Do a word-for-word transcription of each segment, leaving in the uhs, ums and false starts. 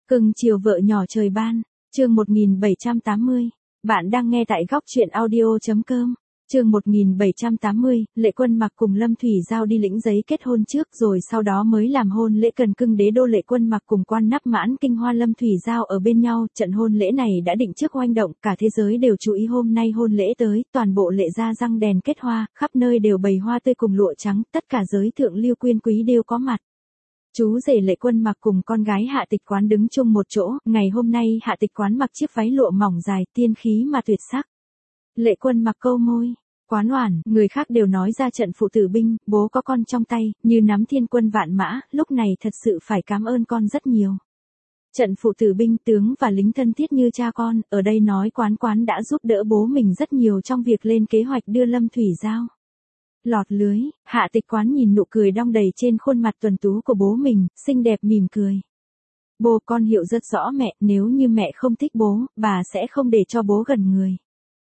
Cưng chiều vợ nhỏ trời ban, chương một nghìn bảy trăm tám mươi. Bạn đang nghe tại góc truyện audio chấm com. Chương một nghìn bảy trăm tám mươi, Lệ Quân Mặc cùng Lâm Thủy Giao đi lĩnh giấy kết hôn trước rồi sau đó mới làm hôn lễ cần cưng đế đô. Lệ Quân Mặc cùng Quan Nắp Mãn Kinh Hoa Lâm Thủy Giao ở bên nhau, trận hôn lễ này đã định trước oanh động, cả thế giới đều chú ý hôm nay hôn lễ tới, toàn bộ Lệ gia răng đèn kết hoa, khắp nơi đều bày hoa tươi cùng lụa trắng, tất cả giới thượng lưu quyền quý đều có mặt. Chú rể Lệ Quân Mặc cùng con gái Hạ Tịch Quán đứng chung một chỗ, ngày hôm nay Hạ Tịch Quán mặc chiếc váy lụa mỏng dài, tiên khí mà tuyệt sắc. Lệ Quân Mặc câu môi, Quán Oản, người khác đều nói ra trận phụ tử binh, bố có con trong tay, như nắm thiên quân vạn mã, lúc này thật sự phải cảm ơn con rất nhiều. Trận phụ tử binh tướng và lính thân thiết như cha con, ở đây nói Quán Quán đã giúp đỡ bố mình rất nhiều trong việc lên kế hoạch đưa Lâm Thủy Giao lọt lưới. Hạ Tịch Quán nhìn nụ cười đong đầy trên khuôn mặt tuấn tú của bố mình, xinh đẹp mỉm cười. Bố, con hiểu rất rõ mẹ, nếu như mẹ không thích bố, bà sẽ không để cho bố gần người.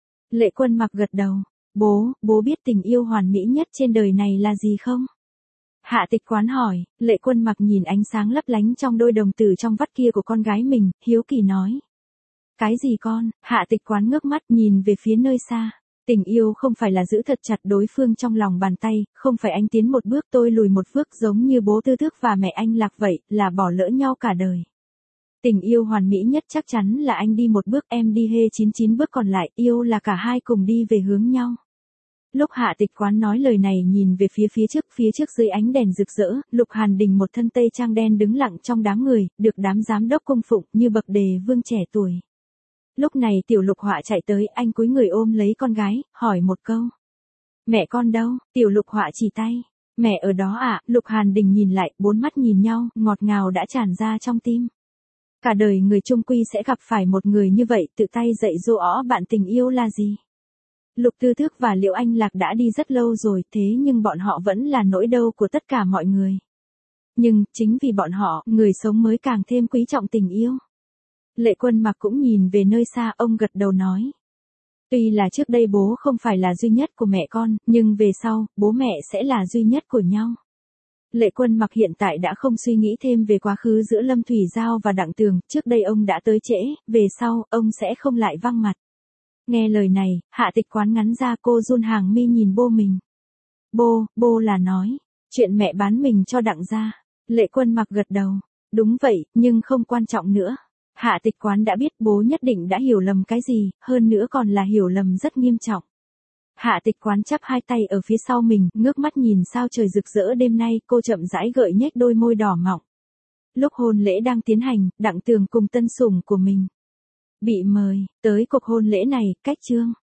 Lệ Quân Mặc gật đầu. Bố, bố biết tình yêu hoàn mỹ nhất trên đời này là gì không? Hạ Tịch Quán hỏi. Lệ Quân Mặc nhìn ánh sáng lấp lánh trong đôi đồng tử trong vắt kia của con gái mình, hiếu kỳ nói. Cái gì con? Hạ Tịch Quán ngước mắt nhìn về phía nơi xa. Tình yêu không phải là giữ thật chặt đối phương trong lòng bàn tay, không phải anh tiến một bước tôi lùi một bước giống như bố Tư Tước và mẹ anh Lạc vậy, là bỏ lỡ nhau cả đời. Tình yêu hoàn mỹ nhất chắc chắn là anh đi một bước em đi hê chín chín bước còn lại, yêu là cả hai cùng đi về hướng nhau. Lúc Hạ Tịch Quán nói lời này nhìn về phía phía trước, phía trước dưới ánh đèn rực rỡ, Lục Hàn Đình một thân tây trang đen đứng lặng trong đám người, được đám giám đốc cung phụng như bậc đề vương trẻ tuổi. Lúc này Tiểu Lục Họa chạy tới, anh cúi người ôm lấy con gái, hỏi một câu. Mẹ con đâu? Tiểu Lục Họa chỉ tay. Mẹ ở đó ạ. À? Lục Hàn Đình nhìn lại, bốn mắt nhìn nhau, ngọt ngào đã tràn ra trong tim. Cả đời người chung quy sẽ gặp phải một người như vậy, tự tay dạy dỗ ó bạn tình yêu là gì? Lục Tư Tước và Liễu Anh Lạc đã đi rất lâu rồi, thế nhưng bọn họ vẫn là nỗi đau của tất cả mọi người. Nhưng, chính vì bọn họ, người sống mới càng thêm quý trọng tình yêu. Lệ Quân Mặc cũng nhìn về nơi xa, ông gật đầu nói. Tuy là trước đây bố không phải là duy nhất của mẹ con, nhưng về sau, bố mẹ sẽ là duy nhất của nhau. Lệ Quân Mặc hiện tại đã không suy nghĩ thêm về quá khứ giữa Lâm Thủy Giao và Đặng Tường, trước đây ông đã tới trễ, về sau, ông sẽ không lại văng mặt. Nghe lời này, Hạ Tịch Quán ngắn ra, cô run hàng mi nhìn bố mình. Bố, bố là nói, chuyện mẹ bán mình cho Đặng gia. Lệ Quân Mặc gật đầu. Đúng vậy, nhưng không quan trọng nữa. Hạ Tịch Quán đã biết bố nhất định đã hiểu lầm cái gì, hơn nữa còn là hiểu lầm rất nghiêm trọng. Hạ Tịch Quán chắp hai tay ở phía sau mình, ngước mắt nhìn sao trời rực rỡ đêm nay, cô chậm rãi gợi nhếch đôi môi đỏ mọng. Lúc hôn lễ đang tiến hành, Đặng Tường cùng tân sủng của mình bị mời tới cuộc hôn lễ này, cách Trương